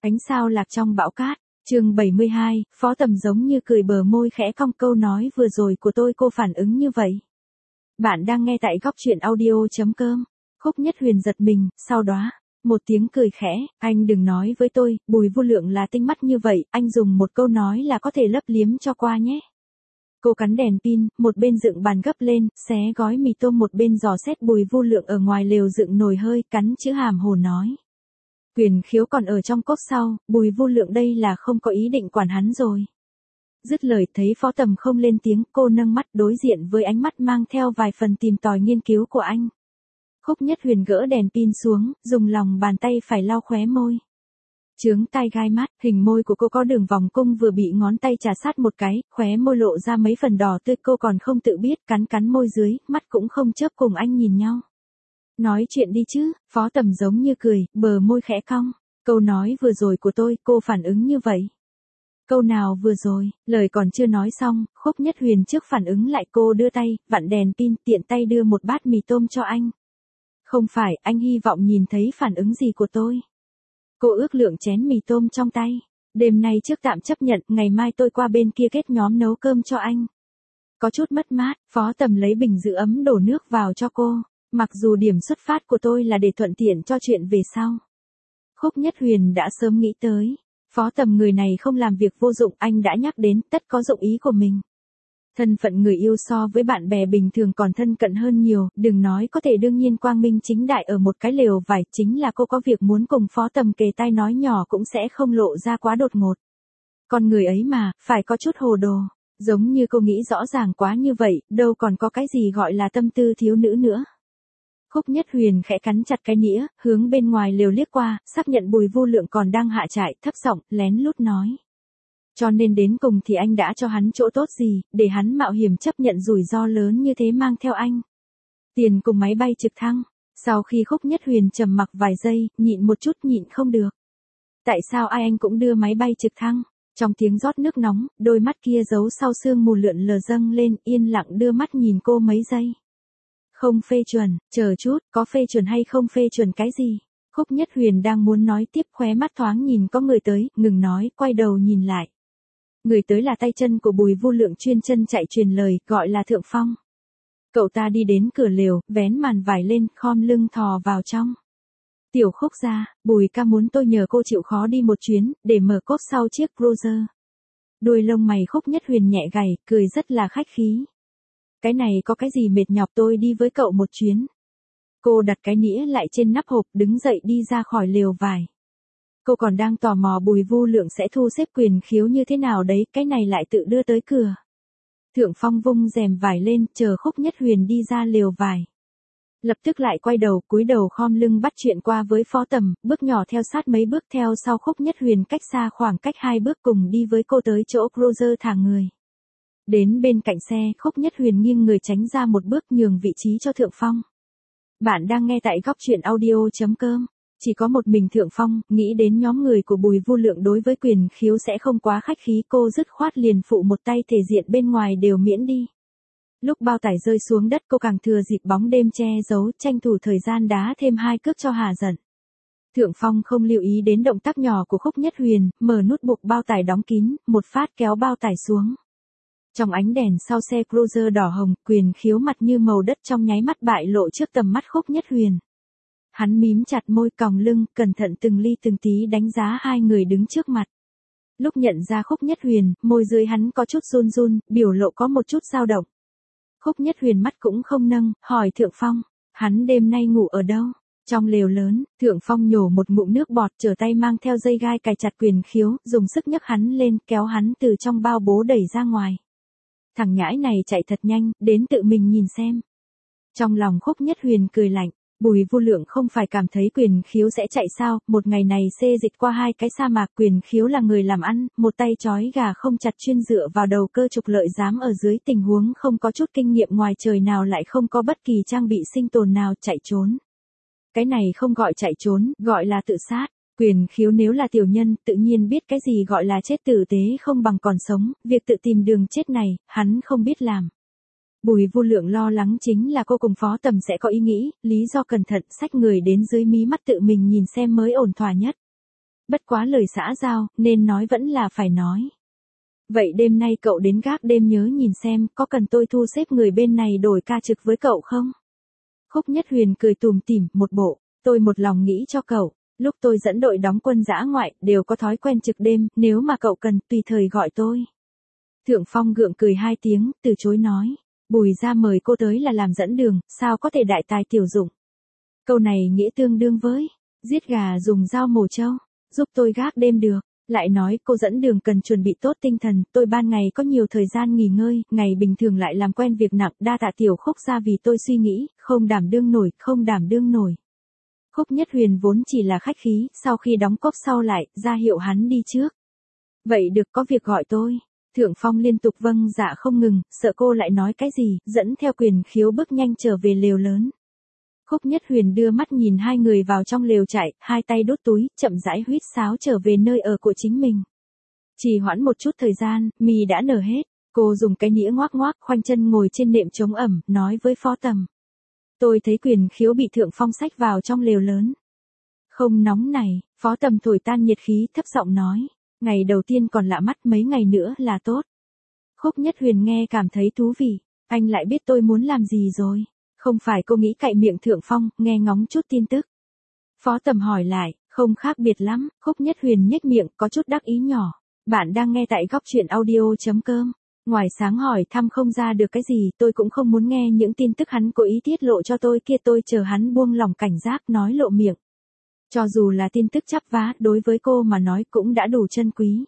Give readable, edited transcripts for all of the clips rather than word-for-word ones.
Ánh sao lạc trong bão cát, chương 72, Phó Tầm giống như cười bờ môi khẽ cong câu nói vừa rồi của tôi cô phản ứng như vậy. Bạn đang nghe tại góc truyện audio.com. Khúc Nhất Huyền giật mình, sau đó, một tiếng cười khẽ, anh đừng nói với tôi, Bùi Vu Lượng là tinh mắt như vậy, anh dùng một câu nói là có thể lấp liếm cho qua nhé. Cô cắn đèn pin, một bên dựng bàn gấp lên, xé gói mì tôm một bên dò xét Bùi Vu Lượng ở ngoài lều dựng nồi hơi, cắn chữ hàm hồ nói. Quyền Khiếu còn ở trong cốc sau, Bùi Vu Lượng đây là không có ý định quản hắn rồi. Dứt lời thấy Phó Tầm không lên tiếng, cô nâng mắt đối diện với ánh mắt mang theo vài phần tìm tòi nghiên cứu của anh. Khúc Nhất Huyền gỡ đèn pin xuống, dùng lòng bàn tay phải lau khóe môi. Chướng tai gai mắt, hình môi của cô có đường vòng cung vừa bị ngón tay chà sát một cái, khóe môi lộ ra mấy phần đỏ tươi, cô còn không tự biết, cắn môi dưới, mắt cũng không chớp cùng anh nhìn nhau. Nói chuyện đi chứ, Phó Tầm giống như cười, bờ môi khẽ cong. Câu nói vừa rồi của tôi, cô phản ứng như vậy. Câu nào vừa rồi, lời còn chưa nói xong, Khúc Nhất Huyền trước phản ứng lại, cô đưa tay, vặn đèn pin, tiện tay đưa một bát mì tôm cho anh. Không phải, anh hy vọng nhìn thấy phản ứng gì của tôi. Cô ước lượng chén mì tôm trong tay. Đêm nay trước tạm chấp nhận, ngày mai tôi qua bên kia kết nhóm nấu cơm cho anh. Có chút mất mát, Phó Tầm lấy bình giữ ấm đổ nước vào cho cô. Mặc dù điểm xuất phát của tôi là để thuận tiện cho chuyện về sau. Khúc Nhất Huyền đã sớm nghĩ tới. Phó Tầm người này không làm việc vô dụng, anh đã nhắc đến, tất có dụng ý của mình. Thân phận người yêu so với bạn bè bình thường còn thân cận hơn nhiều, đừng nói có thể đương nhiên quang minh chính đại ở một cái lều vải, chính là cô có việc muốn cùng Phó Tầm kề tai nói nhỏ cũng sẽ không lộ ra quá đột ngột. Con người ấy mà, phải có chút hồ đồ, giống như cô nghĩ rõ ràng quá như vậy, đâu còn có cái gì gọi là tâm tư thiếu nữ nữa. Khúc Nhất Huyền khẽ cắn chặt cái nĩa, hướng bên ngoài lều liếc qua, xác nhận Bùi Vu Lượng còn đang hạ trại, thấp giọng lén lút nói. Cho nên đến cùng thì anh đã cho hắn chỗ tốt gì, để hắn mạo hiểm chấp nhận rủi ro lớn như thế mang theo anh. Tiền cùng máy bay trực thăng. Sau khi Khúc Nhất Huyền trầm mặc vài giây, nhịn một chút nhịn không được. Tại sao ai anh cũng đưa máy bay trực thăng? Trong tiếng rót nước nóng, đôi mắt kia giấu sau sương mù lượn lờ dâng lên, yên lặng đưa mắt nhìn cô mấy giây. Không phê chuẩn, chờ chút, có phê chuẩn hay không phê chuẩn cái gì? Khúc Nhất Huyền đang muốn nói tiếp, khóe mắt thoáng nhìn có người tới, ngừng nói, quay đầu nhìn lại. Người tới là tay chân của Bùi Vu Lượng chuyên chân chạy truyền lời, gọi là Thượng Phong. Cậu ta đi đến cửa lều, vén màn vải lên, khom lưng thò vào trong. Tiểu Khúc gia, Bùi ca muốn tôi nhờ cô chịu khó đi một chuyến, để mở cốp sau chiếc Cruiser. Đuôi lông mày Khúc Nhất Huyền nhẹ gảy, cười rất là khách khí. Cái này có cái gì mệt nhọc, tôi đi với cậu một chuyến. Cô đặt cái nĩa lại trên nắp hộp, đứng dậy đi ra khỏi lều vải. Cô còn đang tò mò Bùi Vu Lượng sẽ thu xếp Quyền Khiếu như thế nào đấy, cái này lại tự đưa tới cửa. Thượng Phong vung rèm vải lên, chờ Khúc Nhất Huyền đi ra lều vải. Lập tức lại quay đầu, cúi đầu khom lưng bắt chuyện qua với Phó Tầm, bước nhỏ theo sát mấy bước theo sau Khúc Nhất Huyền, cách xa khoảng cách 2 bước cùng đi với cô tới chỗ Cruiser thả người. Đến bên cạnh xe, Khúc Nhất Huyền nghiêng người tránh ra một bước, nhường vị trí cho Thượng Phong. Bạn đang nghe tại góc truyện audio.com. Chỉ có một mình Thượng Phong, nghĩ đến nhóm người của Bùi Vu Lượng đối với Quyền Khiếu sẽ không quá khách khí, cô dứt khoát liền phụ một tay, thể diện bên ngoài đều miễn đi. Lúc bao tải rơi xuống đất, cô càng thừa dịp bóng đêm che giấu, tranh thủ thời gian đá thêm 2 cước cho hà giận. Thượng Phong không lưu ý đến động tác nhỏ của Khúc Nhất Huyền, mở nút buộc bao tải đóng kín, một phát kéo bao tải xuống. Trong ánh đèn sau xe Cruiser đỏ hồng, Quyền Khiếu mặt như màu đất trong nháy mắt bại lộ trước tầm mắt Khúc Nhất Huyền. Hắn mím chặt môi, còng lưng, cẩn thận từng ly từng tí đánh giá hai người đứng trước mặt. Lúc nhận ra Khúc Nhất Huyền, môi dưới hắn có chút run run, biểu lộ có một chút dao động. Khúc Nhất Huyền mắt cũng không nâng, hỏi Thượng Phong, hắn đêm nay ngủ ở đâu? Trong lều lớn, Thượng Phong nhổ một ngụm nước bọt, trở tay mang theo dây gai cài chặt Quyền Khiếu, dùng sức nhấc hắn lên, kéo hắn từ trong bao bố đẩy ra ngoài. Thằng nhãi này chạy thật nhanh, đến tự mình nhìn xem. Trong lòng Khúc Nhất Huyền cười lạnh. Bùi Vu Lượng không phải cảm thấy Quyền Khiếu sẽ chạy sao, một ngày này xê dịch qua 2 cái sa mạc, Quyền Khiếu là người làm ăn, một tay trói gà không chặt, chuyên dựa vào đầu cơ trục lợi, dám ở dưới tình huống không có chút kinh nghiệm ngoài trời nào, lại không có bất kỳ trang bị sinh tồn nào, chạy trốn. Cái này không gọi chạy trốn, gọi là tự sát. Quyền Khiếu nếu là tiểu nhân, tự nhiên biết cái gì gọi là chết tử tế không bằng còn sống, việc tự tìm đường chết này, hắn không biết làm. Bùi Vu Lượng lo lắng chính là cô cùng Phó Tầm sẽ có ý nghĩ, lý do cẩn thận xách người đến dưới mí mắt tự mình nhìn xem mới ổn thỏa nhất. Bất quá lời xã giao, nên nói vẫn là phải nói. Vậy đêm nay cậu đến gác đêm nhớ nhìn xem, có cần tôi thu xếp người bên này đổi ca trực với cậu không? Khúc Nhất Huyền cười tủm tỉm, một bộ, tôi một lòng nghĩ cho cậu, lúc tôi dẫn đội đóng quân dã ngoại, đều có thói quen trực đêm, nếu mà cậu cần, tùy thời gọi tôi. Thượng Phong gượng cười hai tiếng, từ chối nói, Bùi gia mời cô tới là làm dẫn đường, sao có thể đại tài tiểu dụng. Câu này nghĩa tương đương với, giết gà dùng dao mổ trâu, giúp tôi gác đêm được. Lại nói cô dẫn đường cần chuẩn bị tốt tinh thần, tôi ban ngày có nhiều thời gian nghỉ ngơi, ngày bình thường lại làm quen việc nặng, đa tạ tiểu Khúc gia vì tôi suy nghĩ, không đảm đương nổi. Khúc Nhất Huyền vốn chỉ là khách khí, sau khi đóng cốc sau lại, ra hiệu hắn đi trước. Vậy được, có việc gọi tôi. Thượng Phong liên tục vâng dạ không ngừng, sợ cô lại nói cái gì, dẫn theo Quyền Khiếu bước nhanh trở về lều lớn. Khúc Nhất Huyền đưa mắt nhìn hai người vào trong lều trại, hai tay đút túi, chậm rãi huýt sáo trở về nơi ở của chính mình. Trì hoãn một chút thời gian, mì đã nở hết, cô dùng cái nĩa ngoác ngoác, khoanh chân ngồi trên nệm chống ẩm, nói với Phó Tầm. Tôi thấy Quyền Khiếu bị Thượng Phong xách vào trong lều lớn. Không nóng này, Phó Tầm thổi tan nhiệt khí, thấp giọng nói. Ngày đầu tiên còn lạ mắt, mấy ngày nữa là tốt. Khúc Nhất Huyền nghe cảm thấy thú vị, anh lại biết tôi muốn làm gì rồi. Không phải cô nghĩ cậy miệng Thượng Phong, nghe ngóng chút tin tức. Phó Tầm hỏi lại, không khác biệt lắm, Khúc Nhất Huyền nhếch miệng, có chút đắc ý nhỏ. Bạn đang nghe tại góc truyện audio.com. Ngoài sáng hỏi thăm không ra được cái gì, tôi cũng không muốn nghe những tin tức hắn cố ý tiết lộ cho tôi kia, tôi chờ hắn buông lỏng cảnh giác nói lộ miệng. Cho dù là tin tức chắp vá, đối với cô mà nói cũng đã đủ chân quý.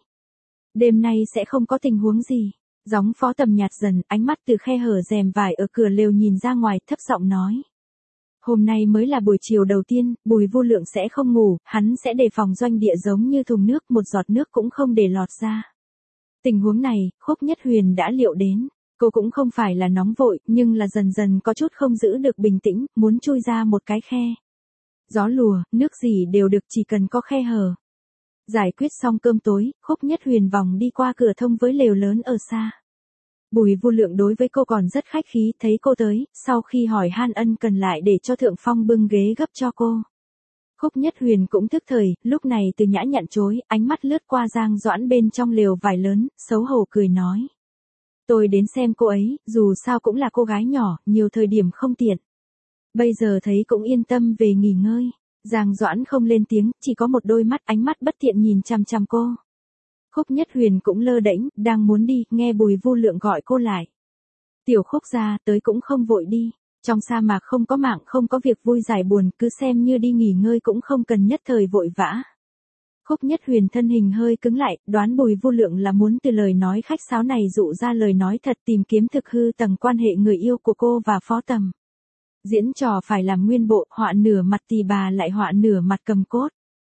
Đêm nay sẽ không có tình huống gì. Gióng Phó Tầm nhạt dần, ánh mắt từ khe hở rèm vải ở cửa lều nhìn ra ngoài, thấp giọng nói. Hôm nay mới là buổi chiều đầu tiên, Bùi Vu Lượng sẽ không ngủ, hắn sẽ đề phòng doanh địa giống như thùng nước, một giọt nước cũng không để lọt ra. Tình huống này, Khúc Nhất Huyền đã liệu đến. Cô cũng không phải là nóng vội, nhưng là dần dần có chút không giữ được bình tĩnh, muốn chui ra một cái khe. Gió lùa, nước gì đều được, chỉ cần có khe hở. Giải quyết xong cơm tối, Khúc Nhất Huyền vòng đi qua cửa thông với lều lớn ở xa. Bùi Vu Lượng đối với cô còn rất khách khí, thấy cô tới, sau khi hỏi han ân cần lại để cho Thượng Phong bưng ghế gấp cho cô. Khúc Nhất Huyền cũng thức thời, lúc này từ nhã nhặn chối, ánh mắt lướt qua Giang Doãn bên trong lều vải lớn, xấu hổ cười nói. Tôi đến xem cô ấy, dù sao cũng là cô gái nhỏ, nhiều thời điểm không tiện. Bây giờ thấy cũng yên tâm về nghỉ ngơi. Giang Doãn không lên tiếng, chỉ có một đôi mắt, ánh mắt bất thiện nhìn chằm chằm cô. Khúc Nhất Huyền cũng lơ đễnh, đang muốn đi, nghe Bùi Vu Lượng gọi cô lại. Tiểu Khúc gia, tới cũng không vội đi. Trong sa mạc không có mạng, không có việc vui giải buồn, cứ xem như đi nghỉ ngơi cũng không cần nhất thời vội vã. Khúc Nhất Huyền thân hình hơi cứng lại, đoán Bùi Vu Lượng là muốn từ lời nói khách sáo này dụ ra lời nói thật, tìm kiếm thực hư tầng quan hệ người yêu của cô và Phó Tầm. Diễn trò phải làm nguyên bộ, họa nửa mặt tỳ bà lại họa nửa mặt cầm cốt.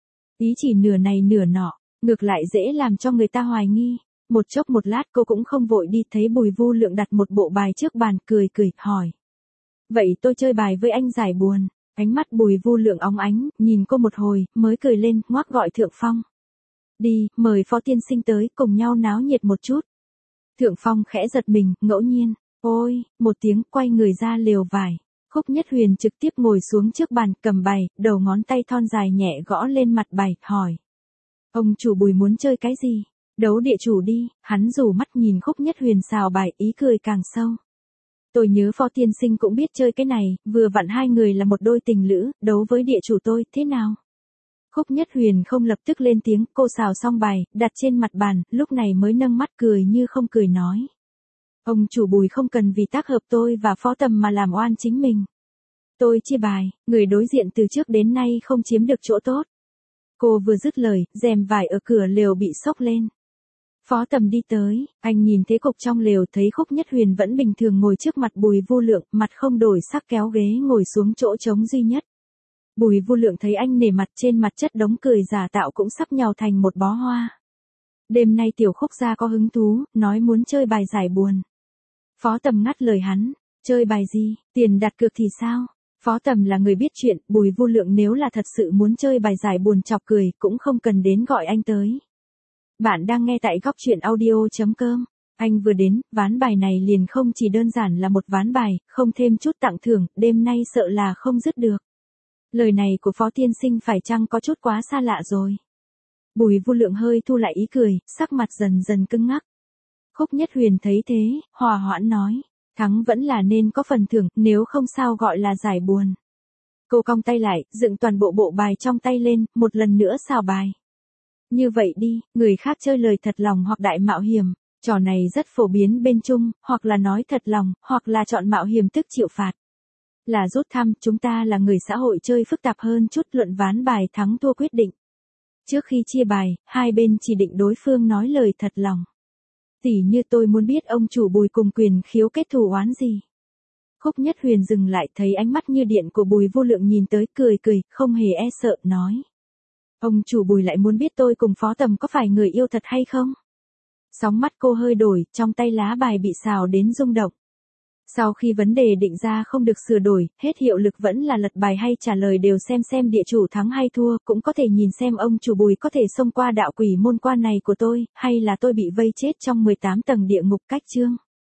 Ý chỉ nửa này nửa nọ, ngược lại dễ làm cho người ta hoài nghi. Một chốc một lát cô cũng không vội đi, thấy Bùi Vu Lượng đặt một bộ bài trước bàn, cười, hỏi. Vậy tôi chơi bài với anh giải buồn. Ánh mắt Bùi Vu Lượng óng ánh, nhìn cô một hồi, mới cười lên, ngoác gọi Thượng Phong. Đi, mời Phó tiên sinh tới, cùng nhau náo nhiệt một chút. Thượng Phong khẽ giật mình, ngẫu nhiên. Ôi, một tiếng, quay người ra lều vải. Khúc Nhất Huyền trực tiếp ngồi xuống trước bàn, cầm bài, đầu ngón tay thon dài nhẹ gõ lên mặt bài, hỏi. Ông chủ Bùi muốn chơi cái gì? Đấu địa chủ đi, hắn rủ mắt nhìn Khúc Nhất Huyền xào bài, ý cười càng sâu. Tôi nhớ Phó tiên sinh cũng biết chơi cái này, vừa vặn hai người là một đôi tình lữ, đấu với địa chủ tôi, thế nào? Khúc Nhất Huyền không lập tức lên tiếng, cô xào xong bài, đặt trên mặt bàn, lúc này mới nâng mắt cười như không cười nói. Ông chủ Bùi không cần vì tác hợp tôi và Phó Tầm mà làm oan chính mình. Tôi chia bài, người đối diện từ trước đến nay không chiếm được chỗ tốt. Cô vừa dứt lời, rèm vải ở cửa lều bị xốc lên. Phó Tầm đi tới, anh nhìn thế cục trong lều, thấy Khúc Nhất Huyền vẫn bình thường ngồi trước mặt Bùi Vu Lượng, mặt không đổi sắc, kéo ghế ngồi xuống chỗ trống duy nhất. Bùi Vu Lượng thấy anh nể mặt, trên mặt chất đống cười giả tạo cũng sắp nhào thành một bó hoa. Đêm nay Tiểu Khúc gia có hứng thú, nói muốn chơi bài giải buồn. Phó Tầm ngắt lời hắn, chơi bài gì, tiền đặt cược thì sao? Phó Tầm là người biết chuyện, Bùi Vu Lượng nếu là thật sự muốn chơi bài giải buồn chọc cười, cũng không cần đến gọi anh tới. Bạn đang nghe tại góc truyện audio.com. Anh vừa đến, ván bài này liền không chỉ đơn giản là một ván bài, không thêm chút tặng thưởng, đêm nay sợ là không dứt được. Lời này của Phó tiên sinh phải chăng có chút quá xa lạ rồi. Bùi Vô Lượng hơi thu lại ý cười, sắc mặt dần dần cứng ngắc. Khúc Nhất Huyền thấy thế, hòa hoãn nói, thắng vẫn là nên có phần thưởng, nếu không sao gọi là giải buồn. Cô cong tay lại, dựng toàn bộ bộ bài trong tay lên, một lần nữa xào bài. Như vậy đi, người khác chơi lời thật lòng hoặc đại mạo hiểm, trò này rất phổ biến bên Trung, hoặc là nói thật lòng, hoặc là chọn mạo hiểm tức chịu phạt. Là rút thăm, chúng ta là người xã hội chơi phức tạp hơn chút, luận ván bài thắng thua quyết định. Trước khi chia bài, hai bên chỉ định đối phương nói lời thật lòng. Tỉ như tôi muốn biết ông chủ Bùi cùng Quyền Khiếu kết thù oán gì. Khúc Nhất Huyền dừng lại, thấy ánh mắt như điện của Bùi Vô Lượng nhìn tới, cười cười, không hề e sợ, nói. Ông chủ Bùi lại muốn biết tôi cùng Phó Tầm có phải người yêu thật hay không? Sóng mắt cô hơi đổi, trong tay lá bài bị xào đến rung động. Sau khi vấn đề định ra không được sửa đổi, hết hiệu lực vẫn là lật bài hay trả lời đều xem địa chủ thắng hay thua, cũng có thể nhìn xem ông chủ Bùi có thể xông qua đạo quỷ môn quan này của tôi, hay là tôi bị vây chết trong 18 tầng địa ngục cách chương.